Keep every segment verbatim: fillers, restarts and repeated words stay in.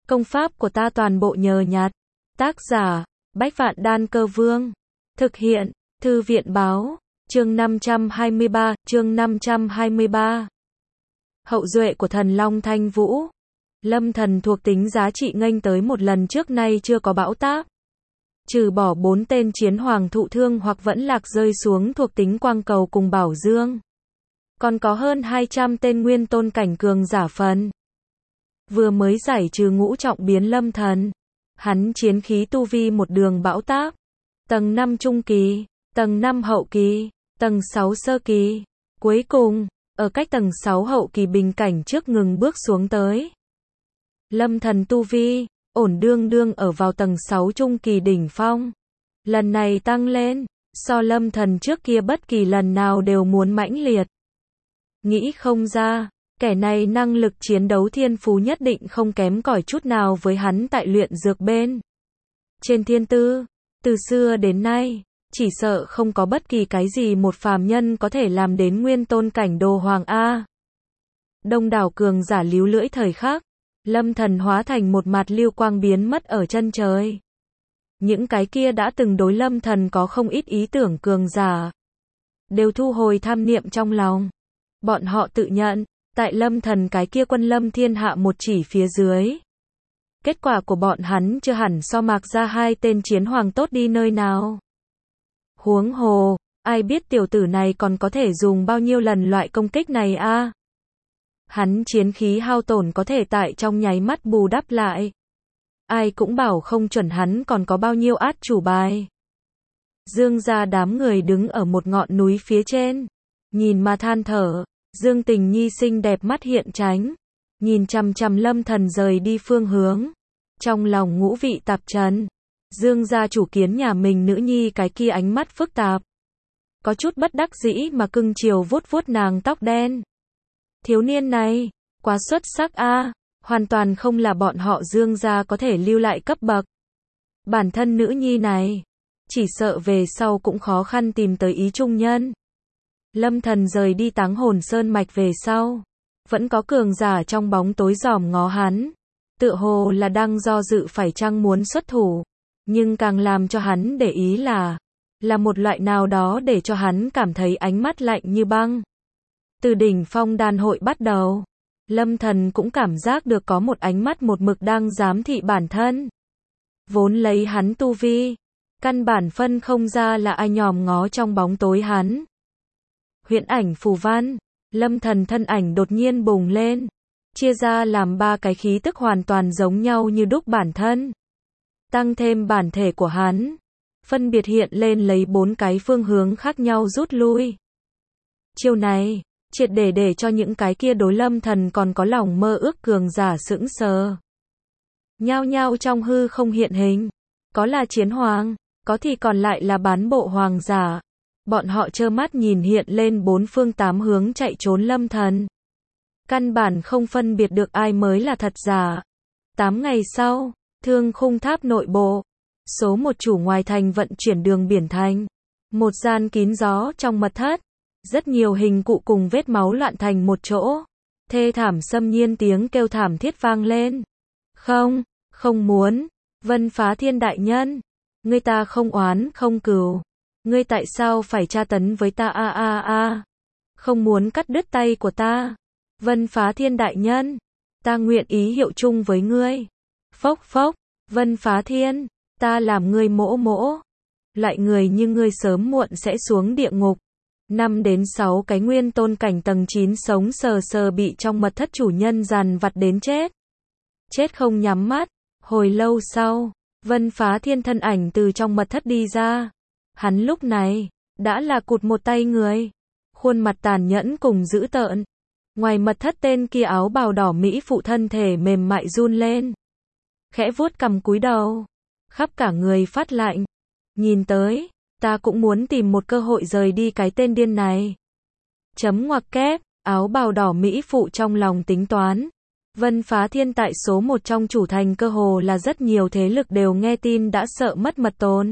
Công pháp của ta toàn bộ nhờ nhặt. Tác giả, Bách Vạn Đan Cơ Vương. Thực hiện, Thư viện Báo. Chương năm trăm hai mươi ba, chương năm trăm hai mươi ba. Hậu duệ của thần Long Thanh Vũ. Lâm thần thuộc tính giá trị nghênh tới một lần trước nay chưa có bão táp. Trừ bỏ bốn tên chiến hoàng thụ thương hoặc vẫn lạc rơi xuống thuộc tính quang cầu cùng bảo dương. Còn có hơn hai trăm tên nguyên tôn cảnh cường giả phần. Vừa mới giải trừ ngũ trọng biến lâm thần. Hắn chiến khí tu vi một đường bão táp. Tầng năm trung kỳ, tầng năm hậu kỳ, tầng sáu sơ kỳ. Cuối cùng, ở cách tầng sáu hậu kỳ bình cảnh trước ngừng bước xuống tới. Lâm thần tu vi, ổn đương đương ở vào tầng sáu trung kỳ đỉnh phong. Lần này tăng lên, so lâm thần trước kia bất kỳ lần nào đều muốn mãnh liệt. Nghĩ không ra, kẻ này năng lực chiến đấu thiên phú nhất định không kém cỏi chút nào với hắn tại luyện dược bên. Trên thiên tư, từ xưa đến nay, chỉ sợ không có bất kỳ cái gì một phàm nhân có thể làm đến nguyên tôn cảnh đồ hoàng A. Đông đảo cường giả líu lưỡi thời khắc, lâm thần hóa thành một mặt lưu quang biến mất ở chân trời. Những cái kia đã từng đối lâm thần có không ít ý tưởng cường giả, đều thu hồi tham niệm trong lòng. Bọn họ tự nhận, tại lâm thần cái kia quân lâm thiên hạ một chỉ phía dưới. Kết quả của bọn hắn chưa hẳn so mạc ra hai tên chiến hoàng tốt đi nơi nào. Huống hồ, ai biết tiểu tử này còn có thể dùng bao nhiêu lần loại công kích này a? À? Hắn chiến khí hao tổn có thể tại trong nháy mắt bù đắp lại. Ai cũng bảo không chuẩn hắn còn có bao nhiêu át chủ bài. Dương gia đám người đứng ở một ngọn núi phía trên, nhìn mà than thở. Dương Tình Nhi xinh đẹp mắt hiện tránh, nhìn chằm chằm lâm thần rời đi phương hướng. Trong lòng ngũ vị tạp trần. Dương gia chủ kiến nhà mình nữ nhi cái kia ánh mắt phức tạp. Có chút bất đắc dĩ mà cưng chiều vuốt vuốt nàng tóc đen. Thiếu niên này, quá xuất sắc a, hoàn toàn không là bọn họ Dương gia có thể lưu lại cấp bậc. Bản thân nữ nhi này, chỉ sợ về sau cũng khó khăn tìm tới ý trung nhân. Lâm thần rời đi Táng Hồn Sơn mạch về sau, vẫn có cường giả trong bóng tối dòm ngó hắn, tựa hồ là đang do dự phải chăng muốn xuất thủ, nhưng càng làm cho hắn để ý là, là một loại nào đó để cho hắn cảm thấy ánh mắt lạnh như băng. Từ đỉnh phong đan hội bắt đầu, lâm thần cũng cảm giác được có một ánh mắt một mực đang giám thị bản thân. Vốn lấy hắn tu vi, căn bản phân không ra là ai nhòm ngó trong bóng tối hắn. Huyễn ảnh phù văn, lâm thần thân ảnh đột nhiên bùng lên, chia ra làm ba cái khí tức hoàn toàn giống nhau như đúc bản thân. Tăng thêm bản thể của hắn, phân biệt hiện lên lấy bốn cái phương hướng khác nhau rút lui. Chiêu này, triệt để để cho những cái kia đối lâm thần còn có lòng mơ ước cường giả sững sờ. Nhao nhao trong hư không hiện hình, có là chiến hoàng, có thì còn lại là bán bộ hoàng giả. Bọn họ trơ mắt nhìn hiện lên bốn phương tám hướng chạy trốn lâm thần. Căn bản không phân biệt được ai mới là thật giả. Tám ngày sau, Thương Khung Tháp nội bộ, số một chủ ngoài thành vận chuyển đường biển thành. Một gian kín gió trong mật thất. Rất nhiều hình cụ cùng vết máu loạn thành một chỗ. Thê thảm xâm nhiên tiếng kêu thảm thiết vang lên. Không, không muốn. Vân Phá Thiên đại nhân. Ngươi ta không oán không cừu. Ngươi tại sao phải tra tấn với ta a a a? Không muốn cắt đứt tay của ta. Vân Phá Thiên đại nhân, ta nguyện ý hiệu chung với ngươi. Phốc phốc, Vân Phá Thiên, ta làm ngươi mỗ mỗ. Loại người như ngươi sớm muộn sẽ xuống địa ngục. Năm đến sáu cái nguyên tôn cảnh tầng chín sống sờ sờ bị trong mật thất chủ nhân dằn vặt đến chết. Chết không nhắm mắt. Hồi lâu sau, Vân Phá Thiên thân ảnh từ trong mật thất đi ra. Hắn lúc này, đã là cụt một tay người. Khuôn mặt tàn nhẫn cùng dữ tợn. Ngoài mật thất tên kia áo bào đỏ mỹ phụ thân thể mềm mại run lên. Khẽ vuốt cằm cúi đầu. Khắp cả người phát lạnh. Nhìn tới, ta cũng muốn tìm một cơ hội rời đi cái tên điên này. Chấm ngoặc kép, áo bào đỏ mỹ phụ trong lòng tính toán. Vân Phá Thiên tại số một trong chủ thành cơ hồ là rất nhiều thế lực đều nghe tin đã sợ mất mật tồn.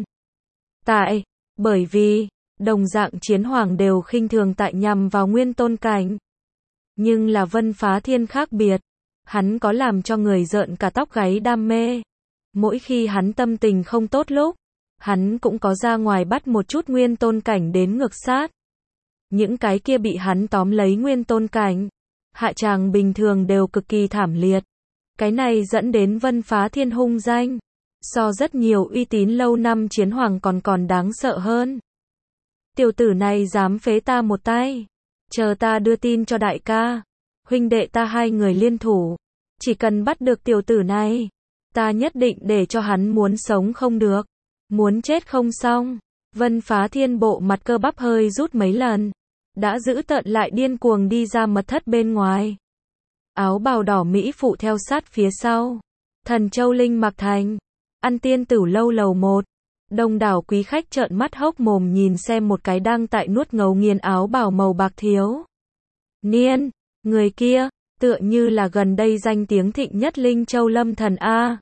Tại, bởi vì, đồng dạng chiến hoàng đều khinh thường tại nhằm vào nguyên tôn cảnh. Nhưng là Vân Phá Thiên khác biệt. Hắn có làm cho người rợn cả tóc gáy đam mê. Mỗi khi hắn tâm tình không tốt lúc, hắn cũng có ra ngoài bắt một chút nguyên tôn cảnh đến ngược sát. Những cái kia bị hắn tóm lấy nguyên tôn cảnh, hạ tràng bình thường đều cực kỳ thảm liệt. Cái này dẫn đến Vân Phá Thiên hung danh, so rất nhiều uy tín lâu năm chiến hoàng còn còn đáng sợ hơn. Tiểu tử này dám phế ta một tay, chờ ta đưa tin cho đại ca, huynh đệ ta hai người liên thủ, chỉ cần bắt được tiểu tử này, ta nhất định để cho hắn muốn sống không được, muốn chết không xong. Vân Phá Thiên bộ mặt cơ bắp hơi rút mấy lần, đã giữ tợn lại điên cuồng đi ra mật thất bên ngoài. Áo bào đỏ mỹ phụ theo sát phía sau. Thần Châu Linh Mạc Thành, ăn tiên tử lâu lầu một. Đông đảo quý khách trợn mắt hốc mồm nhìn xem một cái đang tại nuốt ngấu nghiến áo bào màu bạc thiếu niên, người kia, tựa như là gần đây danh tiếng thịnh nhất Linh Châu Lâm Thần A.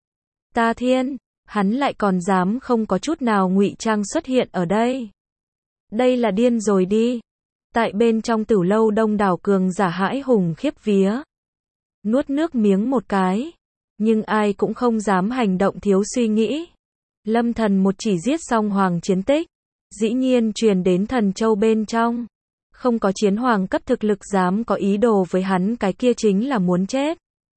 Ta thiên, hắn lại còn dám không có chút nào ngụy trang xuất hiện ở đây. Đây là điên rồi đi. Tại bên trong tử lâu đông đảo cường giả hãi hùng khiếp vía. Nuốt nước miếng một cái. Nhưng ai cũng không dám hành động thiếu suy nghĩ. Lâm Thần một chỉ giết xong hoàng chiến tích. Dĩ nhiên truyền đến Thần Châu bên trong. Không có chiến hoàng cấp thực lực dám có ý đồ với hắn, cái kia chính là muốn chết.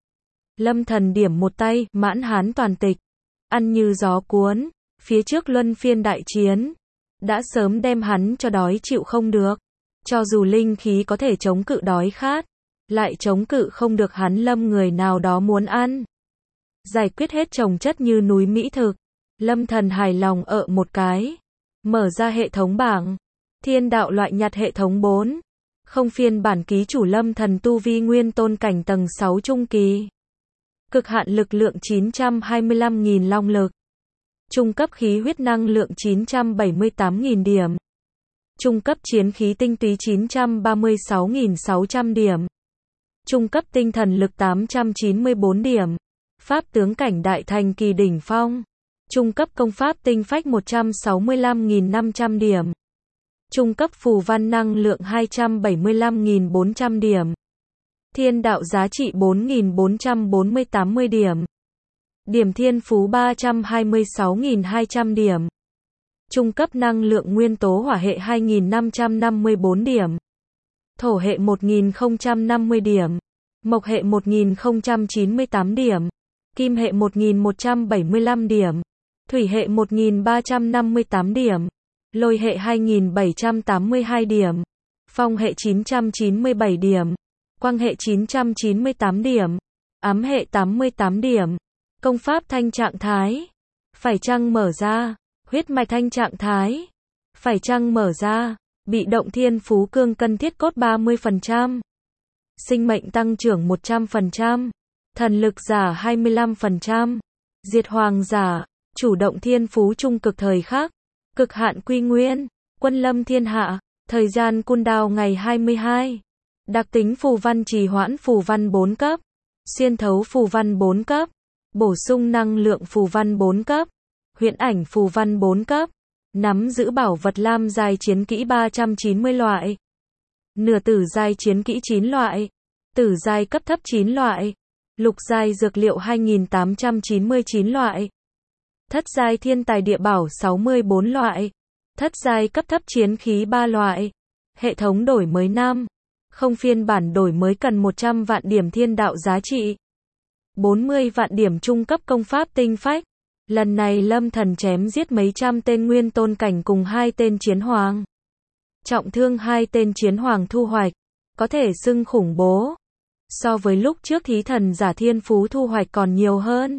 Lâm Thần điểm một tay, mãn hán toàn tịch. Ăn như gió cuốn. Phía trước luân phiên đại chiến. Đã sớm đem hắn cho đói chịu không được. Cho dù linh khí có thể chống cự đói khát, lại chống cự không được hắn Lâm người nào đó muốn ăn. Giải quyết hết chồng chất như núi mỹ thực. Lâm Thần hài lòng ợ một cái. Mở ra hệ thống bảng. Thiên đạo loại nhặt hệ thống bốn. Không phiên bản ký chủ Lâm Thần tu vi nguyên tôn cảnh tầng sáu trung kỳ. Cực hạn lực lượng chín trăm hai mươi lăm nghìn long lực. Trung cấp khí huyết năng lượng chín trăm bảy mươi tám nghìn điểm. Trung cấp chiến khí tinh túy chín trăm ba mươi sáu nghìn sáu trăm điểm. Trung cấp tinh thần lực tám trăm chín mươi tư điểm. Pháp tướng cảnh đại thành kỳ đỉnh phong. Trung cấp công pháp tinh phách một trăm sáu mươi lăm nghìn năm trăm điểm. Trung cấp phù văn năng lượng hai trăm bảy mươi lăm nghìn bốn trăm điểm. Thiên đạo giá trị bốn nghìn bốn trăm bốn mươi tám điểm. Điểm thiên phú ba trăm hai mươi sáu nghìn hai trăm điểm. Trung cấp năng lượng nguyên tố hỏa hệ hai nghìn năm trăm năm mươi tư điểm. Thổ hệ một nghìn không trăm năm mươi điểm. Mộc hệ một nghìn không trăm chín mươi tám điểm. Kim hệ một nghìn một trăm bảy mươi lăm điểm. Thủy hệ một nghìn ba trăm năm mươi tám điểm. Lôi hệ hai nghìn bảy trăm tám mươi hai điểm. Phong hệ chín trăm chín mươi bảy điểm. Quang hệ chín trăm chín mươi tám điểm. Ám hệ tám mươi tám điểm. Công pháp thanh trạng thái. Phải chăng mở ra. Huyết mạch thanh trạng thái. Phải chăng mở ra. Bị động thiên phú cương cân thiết cốt ba mươi phần trăm. Sinh mệnh tăng trưởng một trăm phần trăm. Thần lực giả hai mươi lăm phần trăm. Diệt hoàng giả. Chủ động thiên phú trung cực thời khắc. Cực hạn quy nguyên. Quân lâm thiên hạ. Thời gian cooldown ngày hai mươi hai. Đặc tính phù văn trì hoãn phù văn bốn cấp. Xuyên thấu phù văn bốn cấp. Bổ sung năng lượng phù văn bốn cấp. Huyễn ảnh phù văn bốn cấp. Nắm giữ bảo vật lam giai chiến kỹ ba trăm chín mươi loại. Nửa tử giai chiến kỹ chín loại. Tử giai cấp thấp chín loại. Lục giai dược liệu hai nghìn tám trăm chín mươi chín loại. Thất giai thiên tài địa bảo sáu mươi tư loại. Thất giai cấp thấp chiến khí ba loại. Hệ thống đổi mới năm. Không phiên bản đổi mới cần một trăm vạn điểm thiên đạo giá trị. bốn mươi vạn điểm trung cấp công pháp tinh phách. Lần này Lâm Thần chém giết mấy trăm tên nguyên tôn cảnh cùng hai tên chiến hoàng. Trọng thương hai tên chiến hoàng thu hoạch. Có thể xưng khủng bố. So với lúc trước thí thần giả thiên phú thu hoạch còn nhiều hơn.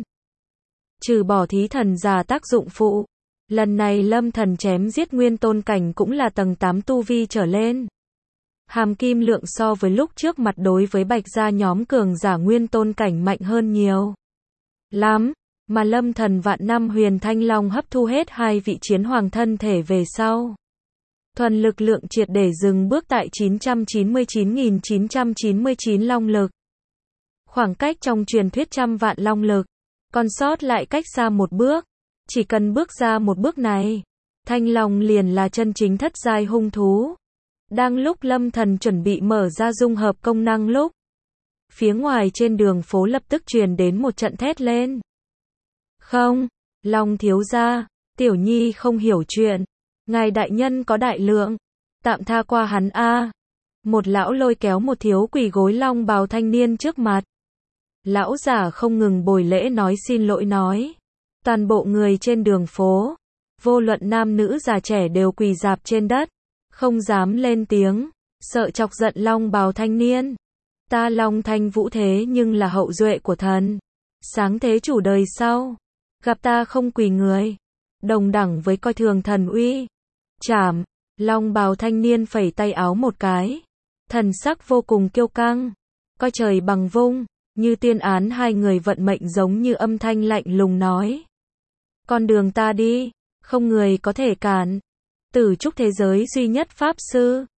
Trừ bỏ thí thần giả tác dụng phụ. Lần này Lâm Thần chém giết nguyên tôn cảnh cũng là tầng tám tu vi trở lên. Hàm kim lượng so với lúc trước mặt đối với bạch gia nhóm cường giả nguyên tôn cảnh mạnh hơn nhiều lắm, mà Lâm Thần vạn năm huyền thanh long hấp thu hết hai vị chiến hoàng thân thể về sau. Thuần lực lượng triệt để dừng bước tại chín trăm chín mươi chín nghìn chín trăm chín mươi chín long lực. Khoảng cách trong truyền thuyết trăm vạn long lực, còn sót lại cách xa một bước. Chỉ cần bước ra một bước này, thanh long liền là chân chính thất giai hung thú. Đang lúc Lâm Thần chuẩn bị mở ra dung hợp công năng lúc, Phía ngoài trên đường phố lập tức truyền đến một trận thét lên. Không, Long thiếu gia, tiểu nhi không hiểu chuyện. Ngài đại nhân có đại lượng, tạm tha qua hắn a. Một lão lôi kéo một thiếu quỳ gối long bào thanh niên trước mặt. Lão giả không ngừng bồi lễ nói xin lỗi nói. Toàn bộ người trên đường phố, vô luận nam nữ già trẻ đều quỳ rạp trên đất, không dám lên tiếng, sợ chọc giận long bào thanh niên. Ta Long Thanh Vũ thế nhưng là hậu duệ của thần, sáng thế chủ đời sau, gặp ta không quỳ người, đồng đẳng với coi thường thần uy. Chảm, long bào thanh niên phẩy tay áo một cái, thần sắc vô cùng kiêu căng, coi trời bằng vung, như tuyên án hai người vận mệnh giống như âm thanh lạnh lùng nói. Con đường ta đi, không người có thể cản. Tử trúc thế giới duy nhất pháp sư,